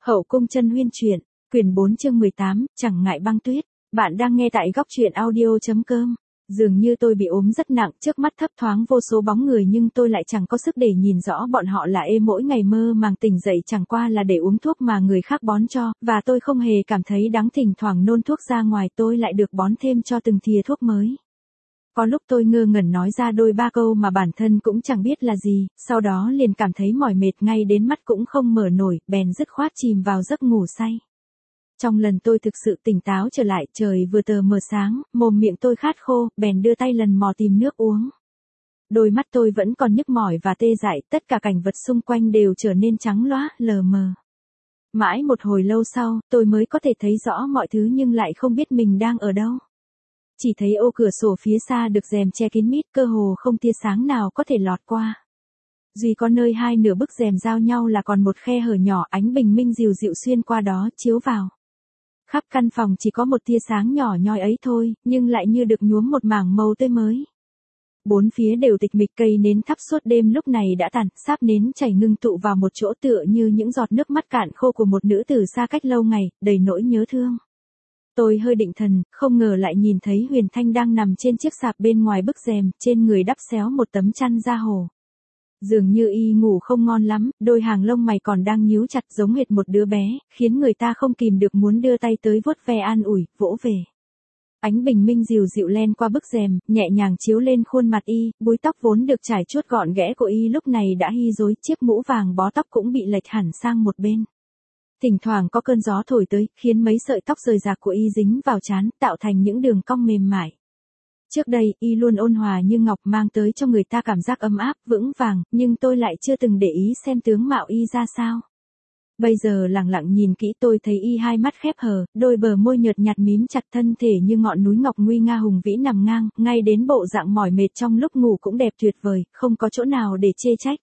Hậu cung chân huyên truyện, quyển 4 chương 18, chẳng ngại băng tuyết. Bạn đang nghe tại góc truyện audio.com. Dường như tôi bị ốm rất nặng, trước mắt thấp thoáng vô số bóng người nhưng tôi lại chẳng có sức để nhìn rõ bọn họ là mỗi ngày mơ màng tỉnh dậy chẳng qua là để uống thuốc mà người khác bón cho, và tôi không hề cảm thấy đắng, thỉnh thoảng nôn thuốc ra ngoài tôi lại được bón thêm cho từng thìa thuốc mới. Có lúc tôi ngơ ngẩn nói ra đôi ba câu mà bản thân cũng chẳng biết là gì, sau đó liền cảm thấy mỏi mệt ngay đến mắt cũng không mở nổi, bèn dứt khoát chìm vào giấc ngủ say. Trong lần tôi thực sự tỉnh táo trở lại, trời vừa tờ mờ sáng, mồm miệng tôi khát khô, bèn đưa tay lần mò tìm nước uống. Đôi mắt tôi vẫn còn nhức mỏi và tê dại, tất cả cảnh vật xung quanh đều trở nên trắng loá, lờ mờ. Mãi một hồi lâu sau, tôi mới có thể thấy rõ mọi thứ nhưng lại không biết mình đang ở đâu. Chỉ thấy ô cửa sổ phía xa được rèm che kín mít, cơ hồ không tia sáng nào có thể lọt qua. Duy có nơi hai nửa bức rèm giao nhau là còn một khe hở nhỏ, ánh bình minh dịu dịu xuyên qua đó chiếu vào. Khắp căn phòng chỉ có một tia sáng nhỏ nhoi ấy thôi, nhưng lại như được nhuốm một mảng màu tươi mới. Bốn phía đều tịch mịch, cây nến thắp suốt đêm lúc này đã tàn, sáp nến chảy ngưng tụ vào một chỗ tựa như những giọt nước mắt cạn khô của một nữ tử xa cách lâu ngày, đầy nỗi nhớ thương. Tôi hơi định thần, không ngờ lại nhìn thấy Huyền Thanh đang nằm trên chiếc sạp bên ngoài bức rèm, trên người đắp xéo một tấm chăn da hổ. Dường như y ngủ không ngon lắm, đôi hàng lông mày còn đang nhíu chặt giống hệt một đứa bé, khiến người ta không kìm được muốn đưa tay tới vuốt ve an ủi, vỗ về. Ánh bình minh dịu dịu len qua bức rèm, nhẹ nhàng chiếu lên khuôn mặt y, búi tóc vốn được trải chuốt gọn ghẽ của y lúc này đã hi rối, chiếc mũ vàng bó tóc cũng bị lệch hẳn sang một bên. Thỉnh thoảng có cơn gió thổi tới, khiến mấy sợi tóc rời rạc của y dính vào trán, tạo thành những đường cong mềm mại. Trước đây, y luôn ôn hòa như ngọc, mang tới cho người ta cảm giác ấm áp, vững vàng, nhưng tôi lại chưa từng để ý xem tướng mạo y ra sao. Bây giờ lặng lặng nhìn kỹ tôi thấy y hai mắt khép hờ, đôi bờ môi nhợt nhạt mím chặt, thân thể như ngọn núi ngọc nguy nga hùng vĩ nằm ngang, ngay đến bộ dạng mỏi mệt trong lúc ngủ cũng đẹp tuyệt vời, không có chỗ nào để chê trách.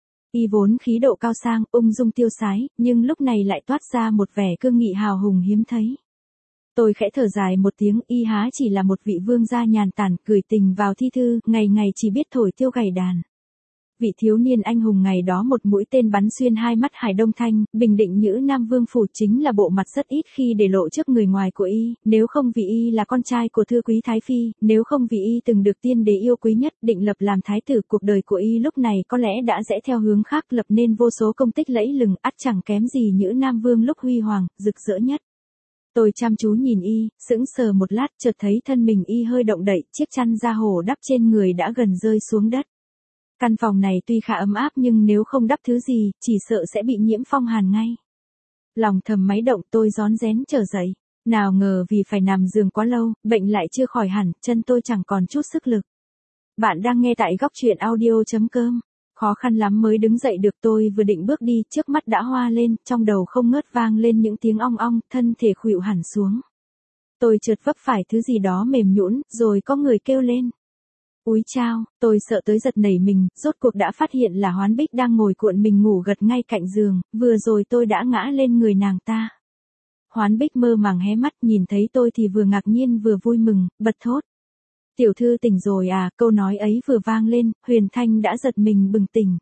Y vốn khí độ cao sang, ung dung tiêu sái, nhưng lúc này lại toát ra một vẻ cương nghị hào hùng hiếm thấy. Tôi khẽ thở dài một tiếng, y há chỉ là một vị vương gia nhàn tản, gửi tình vào thi thư, ngày ngày chỉ biết thổi tiêu gảy đàn. Vị thiếu niên anh hùng ngày đó một mũi tên bắn xuyên hai mắt Hải Đông Thanh, bình định Nhữ Nam Vương phủ chính là bộ mặt rất ít khi để lộ trước người ngoài của y, nếu không vì y là con trai của thư quý thái phi, nếu không vì y từng được tiên đế yêu quý nhất, định lập làm thái tử, cuộc đời của y lúc này có lẽ đã rẽ theo hướng khác, lập nên vô số công tích lẫy lừng, ắt chẳng kém gì Nhữ Nam Vương lúc huy hoàng, rực rỡ nhất. Tôi chăm chú nhìn y, sững sờ một lát, chợt thấy thân mình y hơi động đậy, chiếc chăn da hổ đắp trên người đã gần rơi xuống đất. Căn phòng này tuy khá ấm áp nhưng nếu không đắp thứ gì, chỉ sợ sẽ bị nhiễm phong hàn ngay. Lòng thầm máy động, tôi rón rén trở dậy. Nào ngờ vì phải nằm giường quá lâu, bệnh lại chưa khỏi hẳn, chân tôi chẳng còn chút sức lực. Bạn đang nghe tại góc truyện audio.com. Khó khăn lắm mới đứng dậy được, tôi vừa định bước đi, trước mắt đã hoa lên, trong đầu không ngớt vang lên những tiếng ong ong, thân thể khuỵu hẳn xuống. Tôi chợt vấp phải thứ gì đó mềm nhũn, rồi có người kêu lên. Úi chao, tôi sợ tới giật nảy mình, rốt cuộc đã phát hiện là Hoán Bích đang ngồi cuộn mình ngủ gật ngay cạnh giường, vừa rồi tôi đã ngã lên người nàng ta. Hoán Bích mơ màng hé mắt, nhìn thấy tôi thì vừa ngạc nhiên vừa vui mừng, bật thốt. Tiểu thư tỉnh rồi à, câu nói ấy vừa vang lên, Huyền Thanh đã giật mình bừng tỉnh.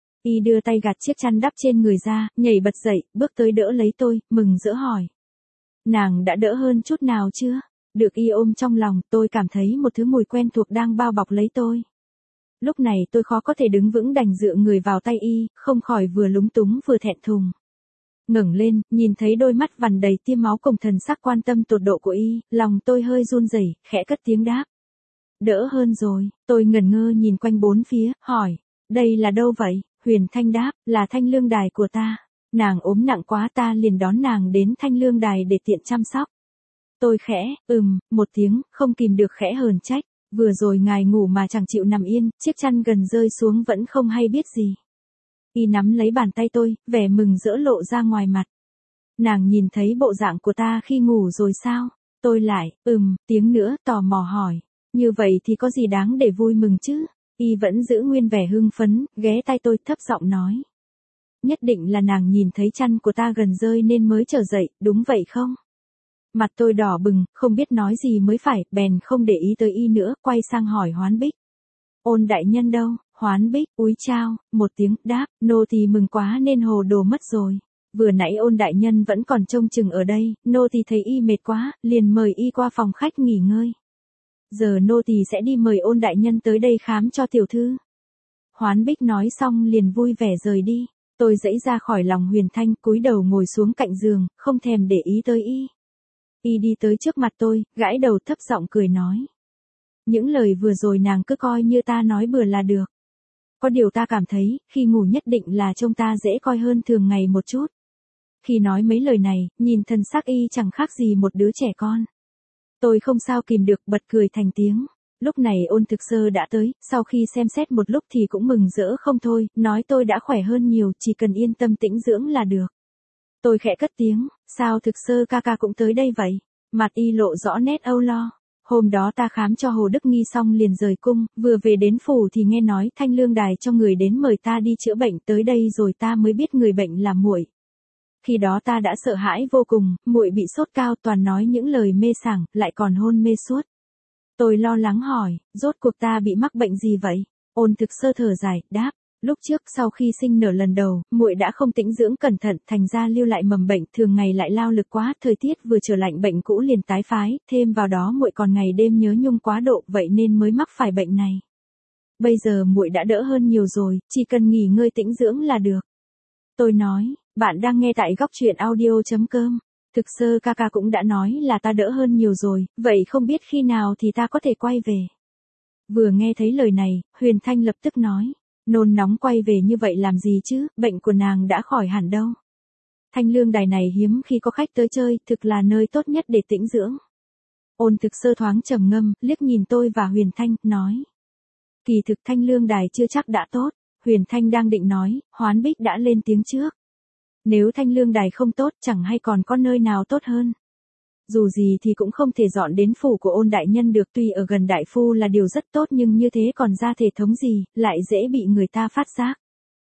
Y đưa tay gạt chiếc chăn đắp trên người ra, nhảy bật dậy, bước tới đỡ lấy tôi, mừng rỡ hỏi. Nàng đã đỡ hơn chút nào chưa? Được y ôm trong lòng, tôi cảm thấy một thứ mùi quen thuộc đang bao bọc lấy tôi. Lúc này tôi khó có thể đứng vững, đành dựa người vào tay y, không khỏi vừa lúng túng vừa thẹn thùng. Ngẩng lên, nhìn thấy đôi mắt vằn đầy tia máu cùng thần sắc quan tâm tột độ của y, lòng tôi hơi run rẩy, khẽ cất tiếng đáp. Đỡ hơn rồi, tôi ngẩn ngơ nhìn quanh bốn phía, hỏi, đây là đâu vậy? Huyền Thanh đáp, là Thanh Lương Đài của ta. Nàng ốm nặng quá, ta liền đón nàng đến Thanh Lương Đài để tiện chăm sóc. Tôi khẽ, một tiếng, không kìm được khẽ hờn trách, vừa rồi ngài ngủ mà chẳng chịu nằm yên, chiếc chăn gần rơi xuống vẫn không hay biết gì. Y nắm lấy bàn tay tôi, vẻ mừng rỡ lộ ra ngoài mặt. Nàng nhìn thấy bộ dạng của ta khi ngủ rồi sao? Tôi lại, tiếng nữa, tò mò hỏi. Như vậy thì có gì đáng để vui mừng chứ? Y vẫn giữ nguyên vẻ hưng phấn, ghé tai tôi thấp giọng nói. Nhất định là nàng nhìn thấy chăn của ta gần rơi nên mới trở dậy, đúng vậy không? Mặt tôi đỏ bừng, không biết nói gì mới phải, bèn không để ý tới y nữa, quay sang hỏi Hoán Bích. Ôn đại nhân đâu? Hoán Bích, úi chao, một tiếng, đáp, nô tỳ mừng quá nên hồ đồ mất rồi. Vừa nãy Ôn đại nhân vẫn còn trông chừng ở đây, nô tỳ thấy y mệt quá, liền mời y qua phòng khách nghỉ ngơi. Giờ nô tỳ sẽ đi mời Ôn đại nhân tới đây khám cho tiểu thư. Hoán Bích nói xong liền vui vẻ rời đi. Tôi giãy ra khỏi lòng Huyền Thanh, cúi đầu ngồi xuống cạnh giường, không thèm để ý tới y. Y đi tới trước mặt tôi, gãi đầu thấp giọng cười nói. Những lời vừa rồi nàng cứ coi như ta nói bừa là được. Có điều ta cảm thấy, khi ngủ nhất định là trông ta dễ coi hơn thường ngày một chút. Khi nói mấy lời này, nhìn thần sắc y chẳng khác gì một đứa trẻ con. Tôi không sao kìm được bật cười thành tiếng. Lúc này Ôn Thực Sơ đã tới, sau khi xem xét một lúc thì cũng mừng rỡ không thôi, nói tôi đã khỏe hơn nhiều, chỉ cần yên tâm tĩnh dưỡng là được. Tôi khẽ cất tiếng, sao Thực Sơ ca ca cũng tới đây vậy? Mặt y lộ rõ nét âu lo. Hôm đó ta khám cho Hồ Đức Nghi xong liền rời cung, vừa về đến phủ thì nghe nói Thanh Lương Đài cho người đến mời ta đi chữa bệnh, tới đây rồi ta mới biết người bệnh là muội. Khi đó ta đã sợ hãi vô cùng, muội bị sốt cao, toàn nói những lời mê sảng, lại còn hôn mê suốt. Tôi lo lắng hỏi, rốt cuộc ta bị mắc bệnh gì vậy? Ôn Thực Sơ thở dài, đáp, lúc trước sau khi sinh nở lần đầu, muội đã không tĩnh dưỡng cẩn thận, thành ra lưu lại mầm bệnh, thường ngày lại lao lực quá, thời tiết vừa trở lạnh bệnh cũ liền tái phái, thêm vào đó muội còn ngày đêm nhớ nhung quá độ, vậy nên mới mắc phải bệnh này. Bây giờ muội đã đỡ hơn nhiều rồi, chỉ cần nghỉ ngơi tĩnh dưỡng là được. Tôi nói, bạn đang nghe tại góc truyện audio.com. Thực Sơ ca ca cũng đã nói là ta đỡ hơn nhiều rồi, vậy không biết khi nào thì ta có thể quay về. Vừa nghe thấy lời này, Huyền Thanh lập tức nói, nôn nóng quay về như vậy làm gì chứ, bệnh của nàng đã khỏi hẳn đâu. Thanh Lương Đài này hiếm khi có khách tới chơi, thực là nơi tốt nhất để tĩnh dưỡng. Ôn Thực Sơ thoáng trầm ngâm, liếc nhìn tôi và Huyền Thanh, nói. Kỳ thực Thanh Lương Đài chưa chắc đã tốt. Huyền Thanh đang định nói, Hoán Bích đã lên tiếng trước. Nếu Thanh Lương Đài không tốt, chẳng hay còn có nơi nào tốt hơn. Dù gì thì cũng không thể dọn đến phủ của Ôn đại nhân được, tuy ở gần đại phu là điều rất tốt nhưng như thế còn ra thể thống gì, lại dễ bị người ta phát giác.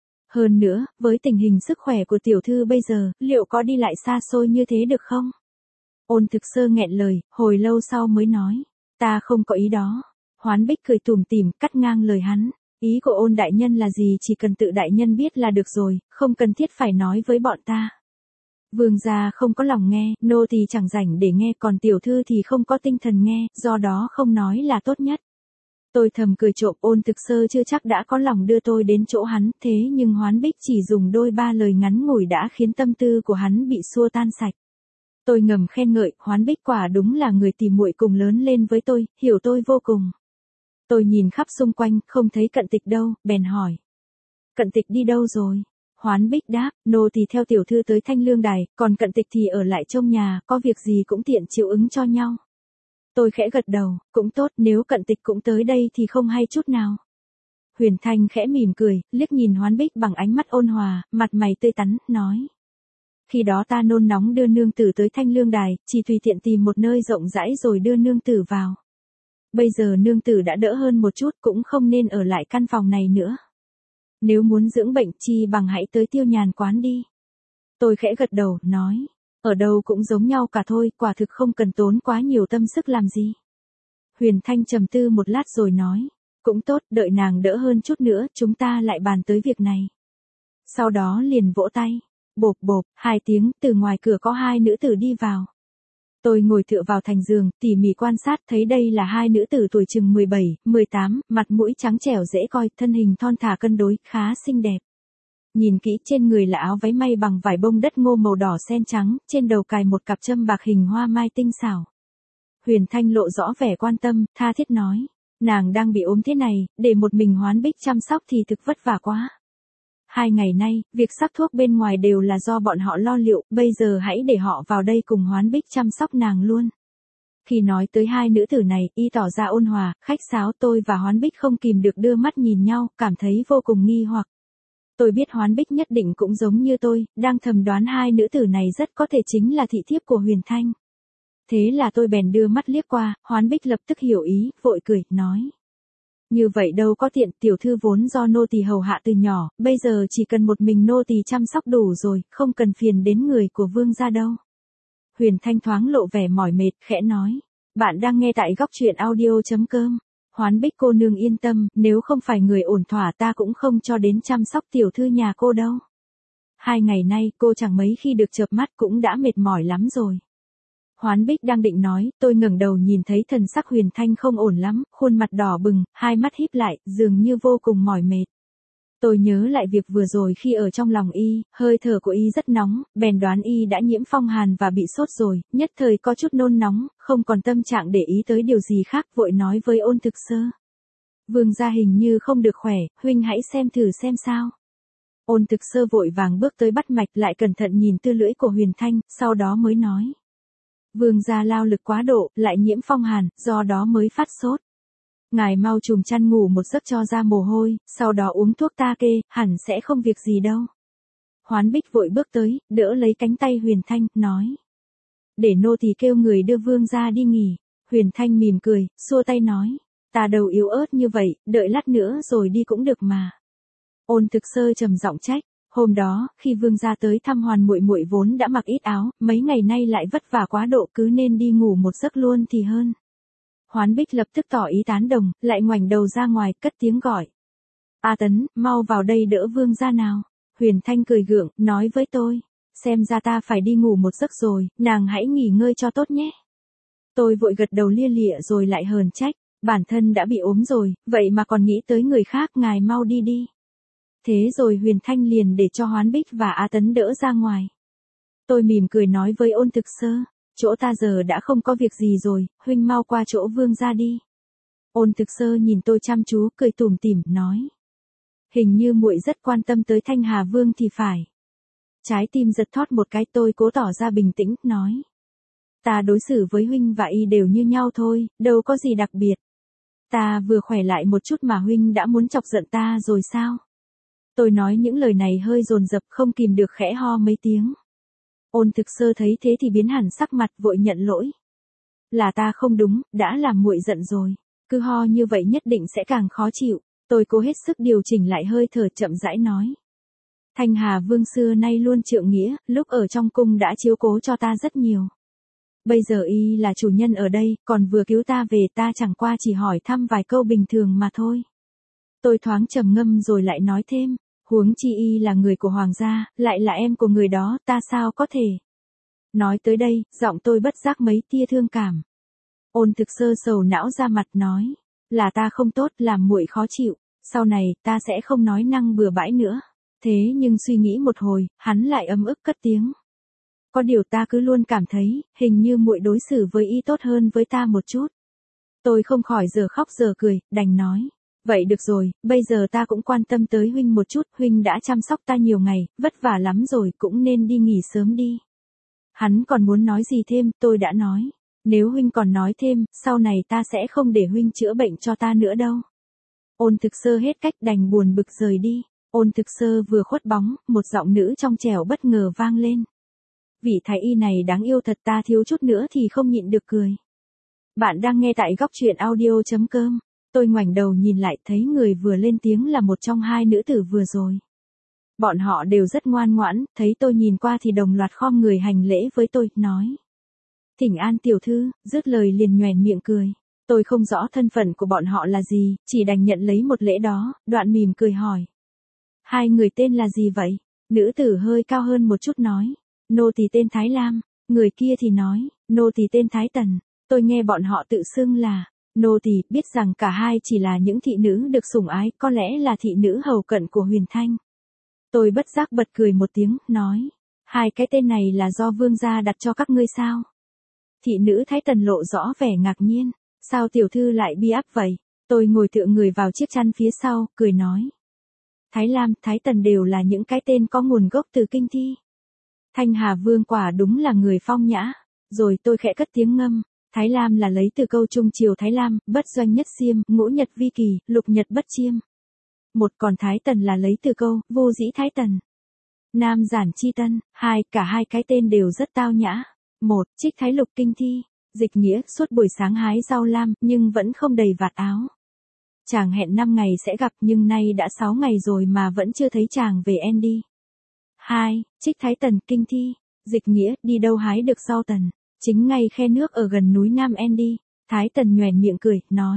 Hơn nữa, với tình hình sức khỏe của tiểu thư bây giờ, liệu có đi lại xa xôi như thế được không? Ôn Thực Sơ nghẹn lời, hồi lâu sau mới nói, ta không có ý đó. Hoán Bích cười tủm tỉm, cắt ngang lời hắn. Ý của Ôn đại nhân là gì, chỉ cần tự đại nhân biết là được rồi, không cần thiết phải nói với bọn ta. Vương gia không có lòng nghe, nô tỳ chẳng rảnh để nghe, còn tiểu thư thì không có tinh thần nghe, do đó không nói là tốt nhất. Tôi thầm cười trộm, Ôn Thực Sơ chưa chắc đã có lòng đưa tôi đến chỗ hắn, thế nhưng Hoán Bích chỉ dùng đôi ba lời ngắn ngủi đã khiến tâm tư của hắn bị xua tan sạch. Tôi ngầm khen ngợi, Hoán Bích quả đúng là người tìm muội cùng lớn lên với tôi, hiểu tôi vô cùng. Tôi nhìn khắp xung quanh, không thấy Cận Tịch đâu, bèn hỏi. Cận Tịch đi đâu rồi? Hoán Bích đáp, nô tỳ theo tiểu thư tới Thanh Lương Đài, còn Cận Tịch thì ở lại trong nhà, có việc gì cũng tiện chịu ứng cho nhau. Tôi khẽ gật đầu, cũng tốt, nếu Cận Tịch cũng tới đây thì không hay chút nào. Huyền Thanh khẽ mỉm cười, liếc nhìn Hoán Bích bằng ánh mắt ôn hòa, mặt mày tươi tắn, nói. Khi đó ta nôn nóng đưa nương tử tới Thanh Lương Đài, chỉ tùy tiện tìm một nơi rộng rãi rồi đưa nương tử vào. Bây giờ nương tử đã đỡ hơn một chút, cũng không nên ở lại căn phòng này nữa. Nếu muốn dưỡng bệnh chi bằng hãy tới Tiêu Nhàn quán đi. Tôi khẽ gật đầu, nói. Ở đâu cũng giống nhau cả thôi, quả thực không cần tốn quá nhiều tâm sức làm gì. Huyền Thanh trầm tư một lát rồi nói. Cũng tốt, đợi nàng đỡ hơn chút nữa, chúng ta lại bàn tới việc này. Sau đó liền vỗ tay. Bộp bộp, 2 tiếng, từ ngoài cửa có 2 nữ tử đi vào. Tôi ngồi tựa vào thành giường, tỉ mỉ quan sát, thấy đây là 2 nữ tử tuổi chừng 17, 18, mặt mũi trắng trẻo dễ coi, thân hình thon thả cân đối, khá xinh đẹp. Nhìn kỹ, trên người là áo váy may bằng vải bông đất ngô màu đỏ sen trắng, trên đầu cài một cặp châm bạc hình hoa mai tinh xảo. Huyền Thanh lộ rõ vẻ quan tâm, tha thiết nói, nàng đang bị ốm thế này, để một mình Hoán Bích chăm sóc thì thực vất vả quá. 2 ngày nay, việc sắc thuốc bên ngoài đều là do bọn họ lo liệu, bây giờ hãy để họ vào đây cùng Hoán Bích chăm sóc nàng luôn. Khi nói tới 2 nữ tử này, y tỏ ra ôn hòa, khách sáo, tôi và Hoán Bích không kìm được đưa mắt nhìn nhau, cảm thấy vô cùng nghi hoặc. Tôi biết Hoán Bích nhất định cũng giống như tôi, đang thầm đoán 2 nữ tử này rất có thể chính là thị thiếp của Huyền Thanh. Thế là tôi bèn đưa mắt liếc qua, Hoán Bích lập tức hiểu ý, vội cười, nói. Như vậy đâu có tiện, tiểu thư vốn do nô tỳ hầu hạ từ nhỏ, bây giờ chỉ cần một mình nô tỳ chăm sóc đủ rồi, không cần phiền đến người của vương gia đâu. Huyền Thanh thoáng lộ vẻ mỏi mệt, khẽ nói. Bạn đang nghe tại góc truyện audio.com. Hoán Bích cô nương yên tâm, nếu không phải người ổn thỏa ta cũng không cho đến chăm sóc tiểu thư nhà cô đâu. 2 ngày nay cô chẳng mấy khi được chợp mắt cũng đã mệt mỏi lắm rồi. Hoán Bích đang định nói, tôi ngẩng đầu nhìn thấy thần sắc Huyền Thanh không ổn lắm, khuôn mặt đỏ bừng, hai mắt híp lại, dường như vô cùng mỏi mệt. Tôi nhớ lại việc vừa rồi khi ở trong lòng y, hơi thở của y rất nóng, bèn đoán y đã nhiễm phong hàn và bị sốt rồi, nhất thời có chút nôn nóng, không còn tâm trạng để ý tới điều gì khác, vội nói với Ôn Thực Sơ. Vương gia hình như không được khỏe, huynh hãy xem thử xem sao. Ôn Thực Sơ vội vàng bước tới bắt mạch, lại cẩn thận nhìn tư lưỡi của Huyền Thanh, sau đó mới nói. Vương gia lao lực quá độ, lại nhiễm phong hàn, do đó mới phát sốt. Ngài mau chùm chăn ngủ một giấc cho ra mồ hôi, sau đó uống thuốc ta kê, hẳn sẽ không việc gì đâu. Hoán Bích vội bước tới, đỡ lấy cánh tay Huyền Thanh, nói. Để nô tỳ kêu người đưa vương gia đi nghỉ. Huyền Thanh mỉm cười, xua tay nói. Ta đầu yếu ớt như vậy, đợi lát nữa rồi đi cũng được mà. Ôn Thực Sơ trầm giọng trách. Hôm đó, khi vương gia tới thăm Hoàn muội muội vốn đã mặc ít áo, mấy ngày nay lại vất vả quá độ, cứ nên đi ngủ một giấc luôn thì hơn. Hoán Bích lập tức tỏ ý tán đồng, lại ngoảnh đầu ra ngoài, cất tiếng gọi. A Tấn, mau vào đây đỡ vương gia nào. Huyền Thanh cười gượng, nói với tôi. Xem ra ta phải đi ngủ một giấc rồi, nàng hãy nghỉ ngơi cho tốt nhé. Tôi vội gật đầu lia lịa rồi lại hờn trách. Bản thân đã bị ốm rồi, vậy mà còn nghĩ tới người khác, ngài mau đi đi. Thế rồi Huyền Thanh liền để cho Hoán Bích và A Tấn đỡ ra ngoài. Tôi mỉm cười nói với Ôn Thực Sơ. Chỗ ta giờ đã không có việc gì rồi, huynh mau qua chỗ vương gia đi. Ôn Thực Sơ nhìn tôi chăm chú, cười tủm tỉm, nói. Hình như muội rất quan tâm tới Thanh Hà Vương thì phải. Trái tim giật thót một cái, tôi cố tỏ ra bình tĩnh, nói. Ta đối xử với huynh và y đều như nhau thôi, đâu có gì đặc biệt. Ta vừa khỏe lại một chút mà huynh đã muốn chọc giận ta rồi sao? Tôi nói những lời này hơi dồn dập, không kìm được khẽ ho mấy tiếng. Ôn Thực Sơ thấy thế thì biến hẳn sắc mặt, vội nhận lỗi. Là ta không đúng, đã làm muội giận rồi. Cứ ho như vậy nhất định sẽ càng khó chịu. Tôi cố hết sức điều chỉnh lại hơi thở, chậm rãi nói. Thanh Hà Vương xưa nay luôn trượng nghĩa, lúc ở trong cung đã chiếu cố cho ta rất nhiều. Bây giờ y là chủ nhân ở đây, còn vừa cứu ta về, ta chẳng qua chỉ hỏi thăm vài câu bình thường mà thôi. Tôi thoáng trầm ngâm rồi lại nói thêm. Huống chi y là người của hoàng gia, lại là em của người đó, ta sao có thể. Nói tới đây, giọng tôi bất giác mấy tia thương cảm. Ôn Thực Sơ sầu não ra mặt, nói. Là ta không tốt, làm muội khó chịu. Sau này, ta sẽ không nói năng bừa bãi nữa. Thế nhưng suy nghĩ một hồi, hắn lại ấm ức cất tiếng. Có điều ta cứ luôn cảm thấy, hình như muội đối xử với y tốt hơn với ta một chút. Tôi không khỏi giờ khóc giờ cười, đành nói. Vậy được rồi, bây giờ ta cũng quan tâm tới huynh một chút, huynh đã chăm sóc ta nhiều ngày, vất vả lắm rồi, cũng nên đi nghỉ sớm đi. Hắn còn muốn nói gì thêm, tôi đã nói. Nếu huynh còn nói thêm, sau này ta sẽ không để huynh chữa bệnh cho ta nữa đâu. Ôn Thực Sơ hết cách đành buồn bực rời đi. Ôn Thực Sơ vừa khuất bóng, một giọng nữ trong trẻo bất ngờ vang lên. Vị thái y này đáng yêu thật, ta thiếu chút nữa thì không nhịn được cười. Bạn đang nghe tại góc truyện audio.com. Tôi ngoảnh đầu nhìn lại, thấy người vừa lên tiếng là một trong hai nữ tử vừa rồi. Bọn họ đều rất ngoan ngoãn, thấy tôi nhìn qua thì đồng loạt khom người hành lễ với tôi, nói. Thỉnh an tiểu thư, dứt lời liền nhoẻn miệng cười. Tôi không rõ thân phận của bọn họ là gì, chỉ đành nhận lấy một lễ đó, đoạn mỉm cười hỏi. Hai người tên là gì vậy? Nữ tử hơi cao hơn một chút nói. Nô tỳ tên Thái Lam, người kia thì nói, nô tỳ tên Thái Tần. Tôi nghe bọn họ tự xưng là. Nô tỳ biết rằng cả hai chỉ là những thị nữ được sủng ái, có lẽ là thị nữ hầu cận của Huyền Thanh. Tôi bất giác bật cười một tiếng, nói. Hai cái tên này là do vương gia đặt cho các ngươi sao? Thị nữ Thái Tần lộ rõ vẻ ngạc nhiên. Sao tiểu thư lại bi áp vậy? Tôi ngồi tựa người vào chiếc chăn phía sau, cười nói. Thái Lam, Thái Tần đều là những cái tên có nguồn gốc từ kinh thi. Thanh Hà Vương quả đúng là người phong nhã. Rồi tôi khẽ cất tiếng ngâm. Thái Lam là lấy từ câu Trung Triều Thái Lam, bất doanh nhất xiêm, ngũ nhật vi kỳ, lục nhật bất chiêm. Một còn Thái Tần là lấy từ câu, vô dĩ Thái Tần. Nam giản chi tân, cả hai cái tên đều rất tao nhã. Một, trích Thái Lục kinh thi, dịch nghĩa, suốt buổi sáng hái rau lam, nhưng vẫn không đầy vạt áo. Chàng hẹn 5 ngày sẽ gặp, nhưng nay đã 6 ngày rồi mà vẫn chưa thấy chàng về Andy. 2, trích Thái Tần kinh thi, dịch nghĩa, đi đâu hái được rau tần. Chính ngay khe nước ở gần núi Nam Andy. Thái Tần nhoẻn miệng cười, nói.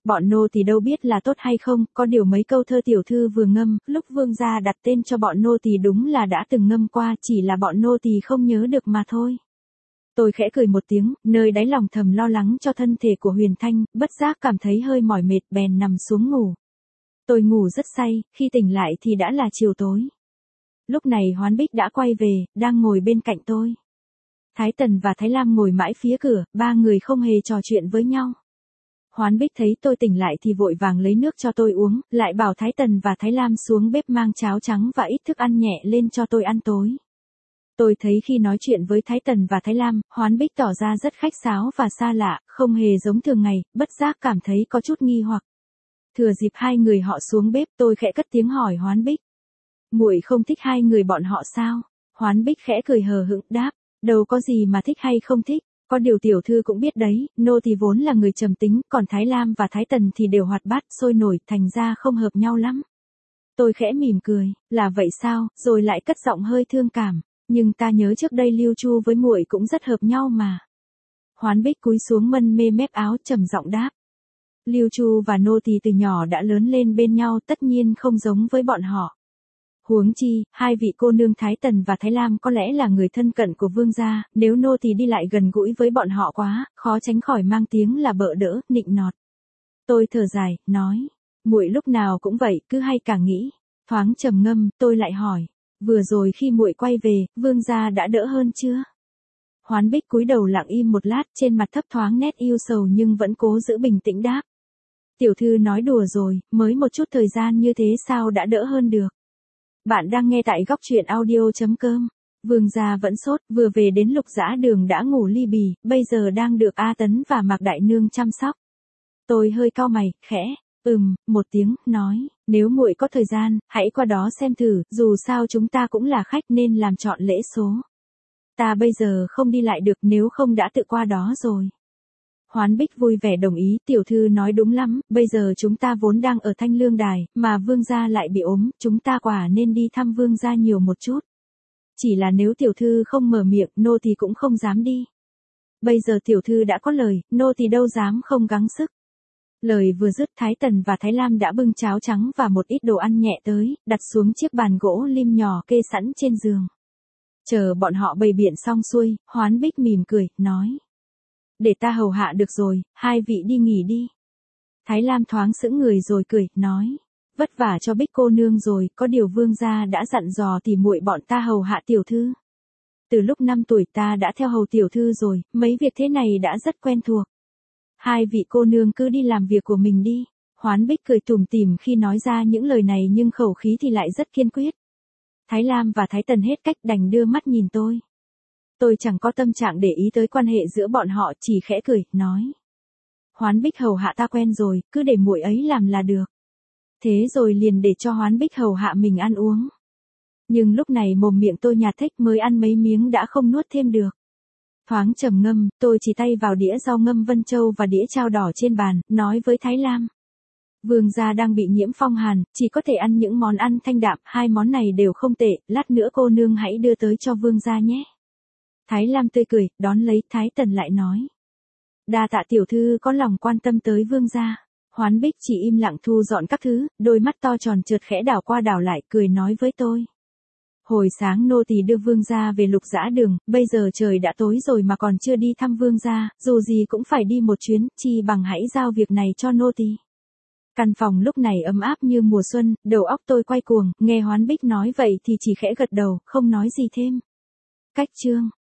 Bọn nô tỳ đâu biết là tốt hay không, có điều mấy câu thơ tiểu thư vừa ngâm, lúc vương gia đặt tên cho bọn nô tỳ đúng là đã từng ngâm qua, chỉ là bọn nô tỳ không nhớ được mà thôi. Tôi khẽ cười một tiếng, nơi đáy lòng thầm lo lắng cho thân thể của Huyền Thanh, bất giác cảm thấy hơi mỏi mệt bèn nằm xuống ngủ. Tôi ngủ rất say, khi tỉnh lại thì đã là chiều tối. Lúc này Hoán Bích đã quay về, đang ngồi bên cạnh tôi. Thái Tần và Thái Lam ngồi mãi phía cửa, ba người không hề trò chuyện với nhau. Hoán Bích thấy tôi tỉnh lại thì vội vàng lấy nước cho tôi uống, lại bảo Thái Tần và Thái Lam xuống bếp mang cháo trắng và ít thức ăn nhẹ lên cho tôi ăn tối. Tôi thấy khi nói chuyện với Thái Tần và Thái Lam, Hoán Bích tỏ ra rất khách sáo và xa lạ, không hề giống thường ngày, bất giác cảm thấy có chút nghi hoặc. Thừa dịp hai người họ xuống bếp, tôi khẽ cất tiếng hỏi Hoán Bích. Muội không thích hai người bọn họ sao? Hoán Bích khẽ cười hờ hững đáp, đâu có gì mà thích hay không thích, có điều tiểu thư cũng biết đấy, nô thì vốn là người trầm tính, còn Thái Lam và Thái Tần thì đều hoạt bát, sôi nổi, thành ra không hợp nhau lắm. Tôi khẽ mỉm cười, là vậy sao, rồi lại cất giọng hơi thương cảm, nhưng ta nhớ trước đây Lưu Chu với muội cũng rất hợp nhau mà. Hoán Bích cúi xuống mân mê mép áo trầm giọng đáp. Lưu Chu và nô tỳ từ nhỏ đã lớn lên bên nhau, tất nhiên không giống với bọn họ. Huống chi, hai vị cô nương Thái Tần và Thái Lam có lẽ là người thân cận của vương gia, nếu nô tỳ đi lại gần gũi với bọn họ quá, khó tránh khỏi mang tiếng là bợ đỡ, nịnh nọt. Tôi thở dài, nói, muội lúc nào cũng vậy, cứ hay càng nghĩ. Thoáng trầm ngâm, tôi lại hỏi, vừa rồi khi muội quay về, vương gia đã đỡ hơn chưa? Hoán Bích cúi đầu lặng im một lát, trên mặt thấp thoáng nét yêu sầu nhưng vẫn cố giữ bình tĩnh đáp. Tiểu thư nói đùa rồi, mới một chút thời gian như thế sao đã đỡ hơn được. Bạn đang nghe tại góc truyện audio.com. Vương gia vẫn sốt, vừa về đến Lục Dã Đường đã ngủ ly bì, bây giờ đang được A Tấn và Mạc Đại Nương chăm sóc. Tôi hơi cau mày, khẽ, một tiếng, nói, nếu muội có thời gian, hãy qua đó xem thử, dù sao chúng ta cũng là khách nên làm chọn lễ số. Ta bây giờ không đi lại được, nếu không đã tự qua đó rồi. Hoán Bích vui vẻ đồng ý, tiểu thư nói đúng lắm, bây giờ chúng ta vốn đang ở Thanh Lương Đài, mà vương gia lại bị ốm, chúng ta quả nên đi thăm vương gia nhiều một chút. Chỉ là nếu tiểu thư không mở miệng, nô tỳ cũng không dám đi. Bây giờ tiểu thư đã có lời, nô tỳ đâu dám không gắng sức. Lời vừa dứt, Thái Tần và Thái Lam đã bưng cháo trắng và một ít đồ ăn nhẹ tới, đặt xuống chiếc bàn gỗ lim nhỏ kê sẵn trên giường. Chờ bọn họ bày biện xong xuôi, Hoán Bích mỉm cười, nói. Để ta hầu hạ được rồi, hai vị đi nghỉ đi. Thái Lam thoáng sững người rồi cười, nói. Vất vả cho Bích cô nương rồi, có điều vương gia đã dặn dò thì muội bọn ta hầu hạ tiểu thư. Từ lúc 5 tuổi ta đã theo hầu tiểu thư rồi, mấy việc thế này đã rất quen thuộc. Hai vị cô nương cứ đi làm việc của mình đi. Hoán Bích cười tủm tỉm khi nói ra những lời này nhưng khẩu khí thì lại rất kiên quyết. Thái Lam và Thái Tần hết cách đành đưa mắt nhìn tôi. Tôi chẳng có tâm trạng để ý tới quan hệ giữa bọn họ, chỉ khẽ cười, nói. Hoán Bích hầu hạ ta quen rồi, cứ để muội ấy làm là được. Thế rồi liền để cho Hoán Bích hầu hạ mình ăn uống. Nhưng lúc này mồm miệng tôi nhạt thếch, mới ăn mấy miếng đã không nuốt thêm được. Thoáng trầm ngâm, tôi chỉ tay vào đĩa rau ngâm Vân Châu và đĩa chao đỏ trên bàn, nói với Thái Lam. Vương gia đang bị nhiễm phong hàn, chỉ có thể ăn những món ăn thanh đạm, hai món này đều không tệ, lát nữa cô nương hãy đưa tới cho vương gia nhé. Thái Lam tươi cười, đón lấy, Thái Tần lại nói. Đa tạ tiểu thư có lòng quan tâm tới vương gia. Hoán Bích chỉ im lặng thu dọn các thứ, đôi mắt to tròn trượt khẽ đảo qua đảo lại, cười nói với tôi. Hồi sáng nô tỳ đưa vương gia về Lục Dã Đường, bây giờ trời đã tối rồi mà còn chưa đi thăm vương gia, dù gì cũng phải đi một chuyến, chi bằng hãy giao việc này cho nô tỳ. Căn phòng lúc này ấm áp như mùa xuân, đầu óc tôi quay cuồng, nghe Hoán Bích nói vậy thì chỉ khẽ gật đầu, không nói gì thêm. Cách chương